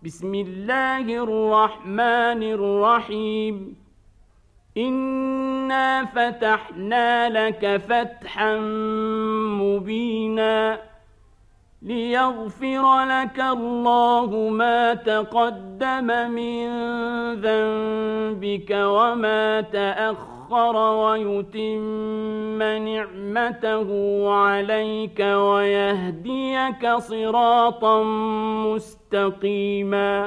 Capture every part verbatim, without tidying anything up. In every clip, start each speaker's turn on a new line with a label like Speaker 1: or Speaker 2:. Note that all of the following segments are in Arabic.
Speaker 1: بسم الله الرحمن الرحيم إنا فتحنا لك فتحا مبينا ليغفر لك الله ما تقدم من ذنبك وما تأخر ويتم نعمته عليك ويهديك صراطا مستقيما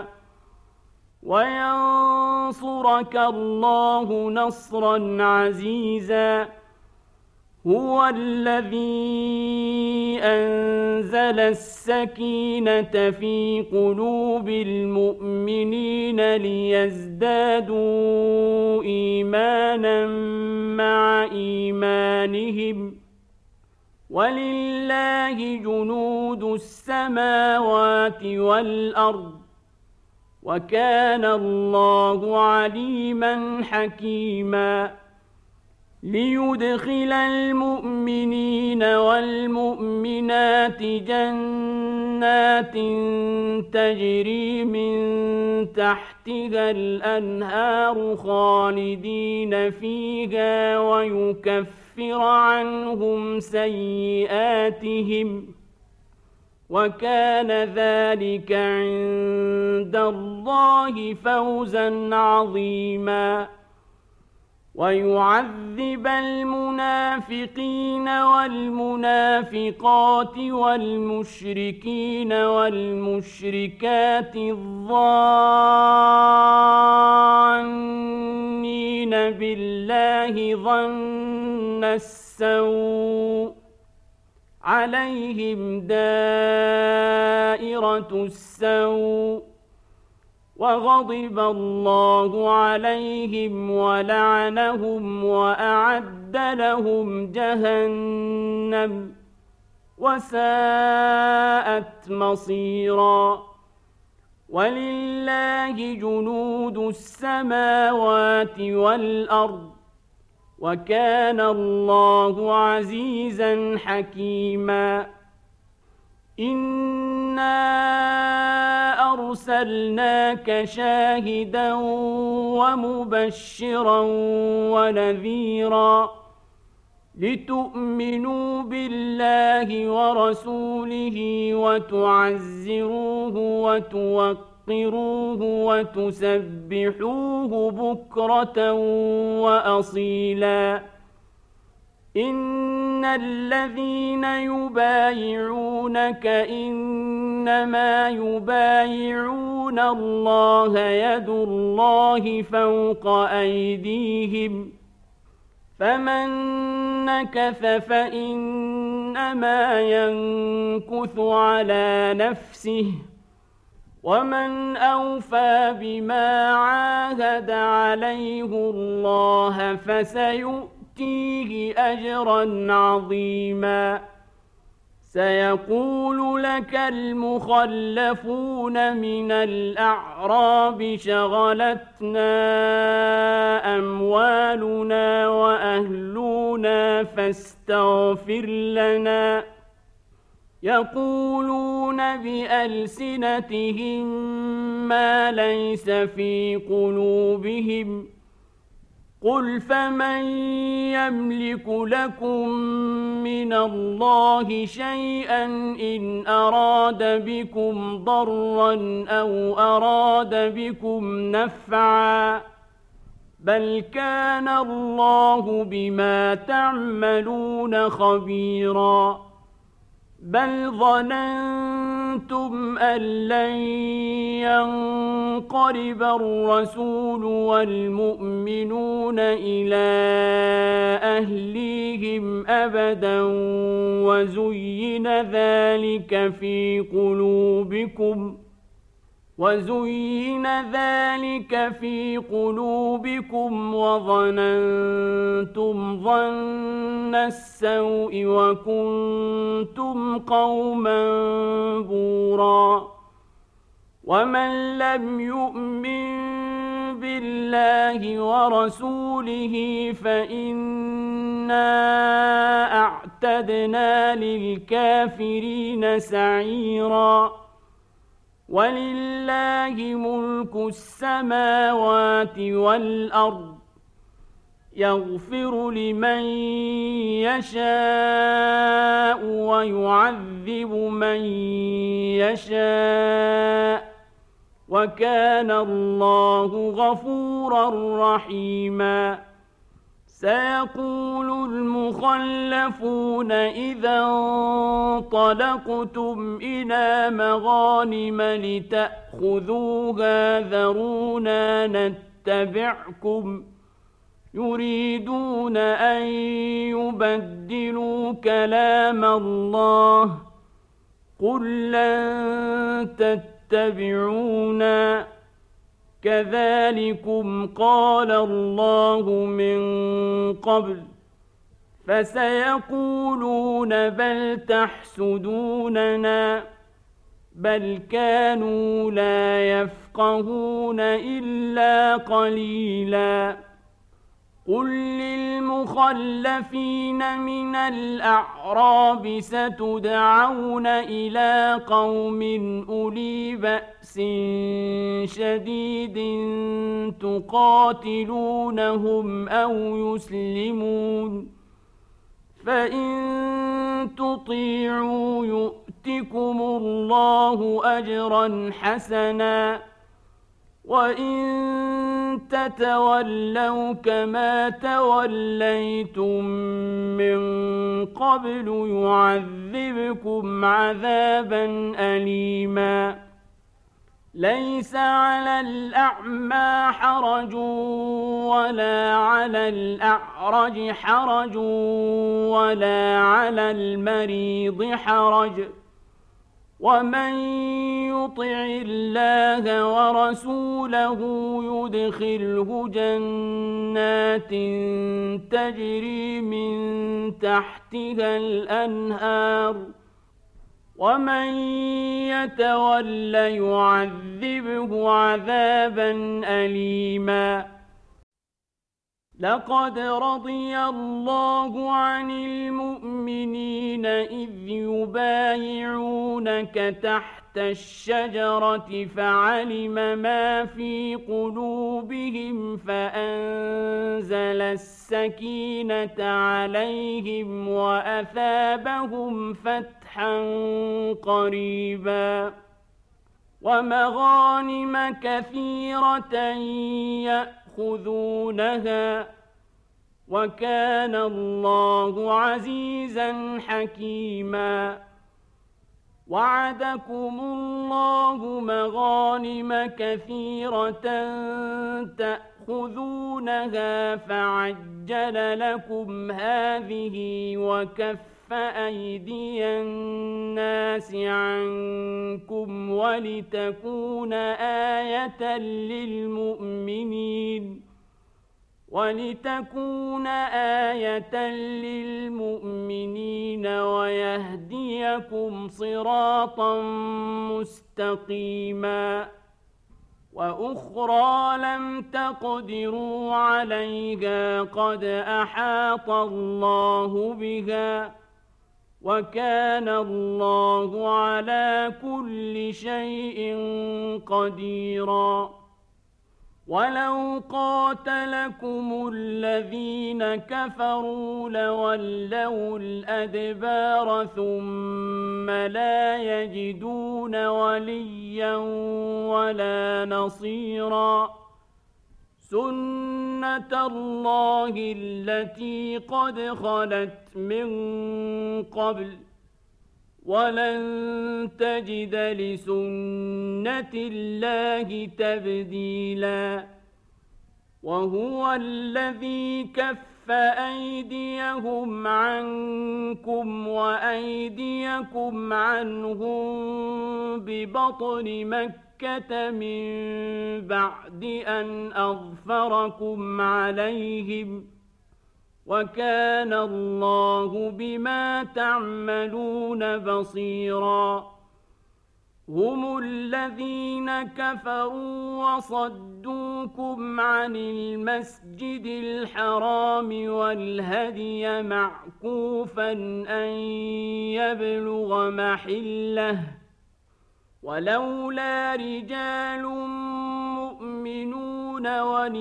Speaker 1: وينصرك الله نصرا عزيزا هو الذي أنزل السكينة في قلوب المؤمنين ليزدادوا إيمانا مع إيمانهم ولله جنود السماوات والأرض وكان الله عليما حكيما ليدخل المؤمنين والمؤمنات جنات تجري من تحتها الأنهار خالدين فيها ويكفر عنهم سيئاتهم وكان ذلك عند الله فوزا عظيما ويعذب المنافقين والمنافقات والمشركين والمشركات الظانين بالله ظن السوء عليهم دائرة السوء وغضب الله عليهم ولعنهم وأعد لهم جهنم وساءت مصيرا ولله جنود السماوات والأرض وكان الله عزيزا حكيما إنا أرسلناك شاهدا ومبشرا ونذيرا لتؤمنوا بالله ورسوله وتعزروه وتوقروه وتسبحوه بكرة وأصيلا إن الذين يبايعونك إنما يبايعون الله يد الله فوق أيديهم فمن نكث فإنما ينكث على نفسه ومن أوفى بما عاهد عليه الله فسيؤمن يؤتيه أجرا عظيما سيقول لك المخلفون من الأعراب شغلتنا أموالنا وأهلنا فاستغفر لنا يقولون بألسنتهم ما ليس في قلوبهم قل فمن يملك لكم من الله شيئا إن أراد بكم ضرا أو أراد بكم نفعا بل كان الله بما تعملون خبيرا بل ظننتم أن لن ينقلب الرسول والمؤمنون إلى أهليهم أبدا وزين ذلك في قلوبكم وزين ذلك في قلوبكم وظننتم ظن السوء وكنتم قوما بورا ومن لم يؤمن بالله ورسوله فإنا أعتدنا للكافرين سعيرا ولله ملك السماوات والأرض يغفر لمن يشاء ويعذب من يشاء وكان الله غفورا رحيما سيقول المخلفون إذا انطلقتم إلى مغانم لتأخذوها ذرونا نتبعكم يريدون أن يبدلوا كلام الله قل لن تتبعونا كذلكم قال الله من قبل فسيقولون بل تحسدوننا بل كانوا لا يفقهون إلا قليلا قل للمخلفين من الأعراب ستدعون إلى قوم أولي بأس شديد تقاتلونهم أو يسلمون فإن تطيعوا يؤتكم الله أجرا حسنا وإن تتولوا كما توليتم من قبل يعذبكم عذابا أليما ليس على الأعمى حرج ولا على الأعرج حرج ولا على المريض حرج ومن يطع الله ورسوله يدخله جنات تجري من تحتها الأنهار ومن يتول يعذبه عذابا أليما لقد رضي الله عن المؤمنين إذ يبايعونك تحت الشجرة فعلم ما في قلوبهم فأنزل السكينة عليهم وأثابهم فتحا قريبا ومغانم كثيرة يأخذونها وكان الله عزيزا حكيما وعدكم الله مغانم كثيرة تأخذونها فعجل لكم هذه وكف أيدي الناس عنكم ولتكون آية للمؤمنين ولتكون آية للمؤمنين ويهديكم صراطا مستقيما وأخرى لم تقدروا عليها قد أحاط الله بها وكان الله على كل شيء قديرا ولو قاتلكم الذين كفروا لولوا الأدبار ثم لا يجدون وليا ولا نصيرا سنة الله التي قد خلت من قبل ولن تجد لسنة الله تبديلا وهو الذي كف أيديهم عنكم وأيديكم عنهم ببطن مكة من بعد أن أظفركم عليهم وكان الله بما تعملون بصيرا هم الذين كفروا وصدوكم عن المسجد الحرام والهدي معكوفا أن يبلغ محله ولولا رجال مؤمنون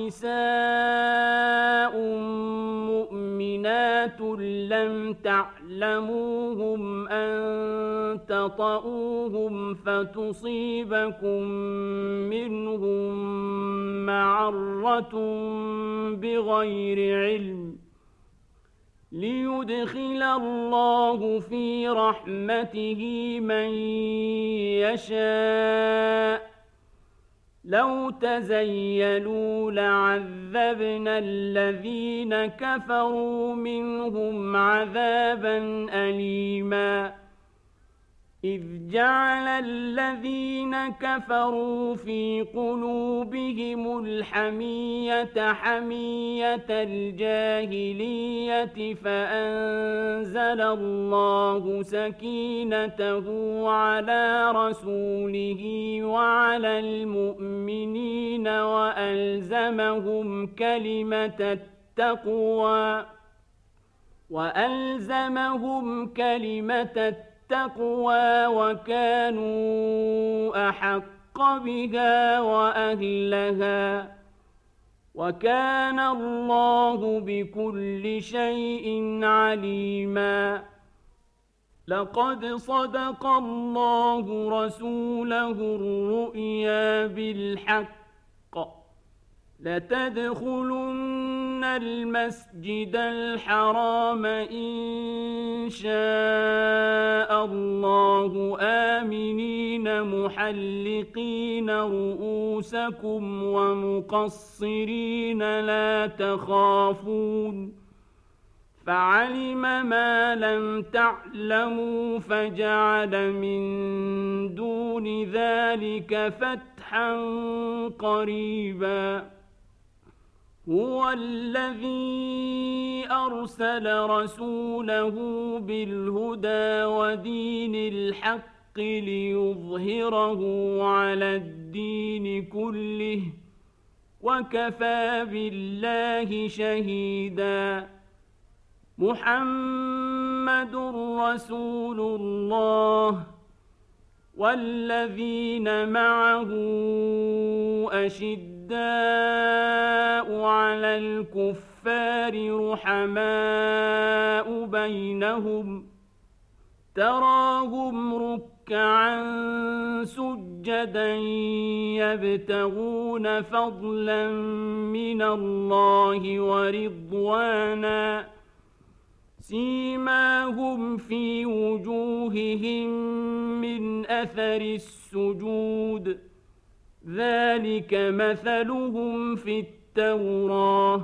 Speaker 1: ونساء مؤمنات لم تعلموهم أن تطؤوهم فتصيبكم منهم معرة بغير علم ليدخل الله في رحمته من يشاء لو تزيلوا لعذبنا الذين كفروا منهم عذابا أليما إذ جعل الذين كفروا في قلوبهم الحمية حمية الجاهلية فأنزل الله سكينته على رسوله وعلى المؤمنين وألزمهم كلمة التقوى وألزمهم كلمة التقوى التقوى وكانوا أحق بها وأهلها وكان الله بكل شيء عليما لقد صدق الله رسوله الرؤيا بالحق لتدخلن المسجد الحرام إن شاء الله آمنين محلقين رؤوسكم ومقصرين لا تخافون فعلم ما لم تعلموا فجعل من دون ذلك فتحا قريبا هو الذي أرسل رسوله بالهدى ودين الحق ليظهره على الدين كله وكفى بالله شهيدا محمد رسول الله والذين معه أشداء على الكفار رحماء بينهم تراهم ركعا سجدا يبتغون فضلا من الله ورضوانا سيماهم في وجوههم من أثر السجود ذلك مثلهم في التوراة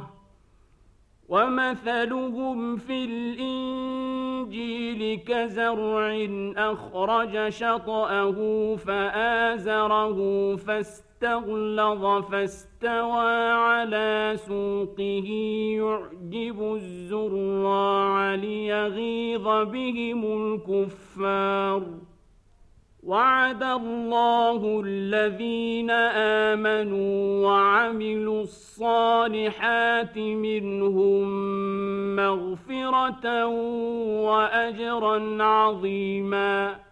Speaker 1: ومثلهم في الإنجيل كزرع أخرج شطأه فآزره فاستغلظ فاستوى على سوقه يعجب الزراع ليغيظ بهم الكفار وعد الله الذين آمنوا وعملوا الصالحات منهم مغفرة وأجرا عظيما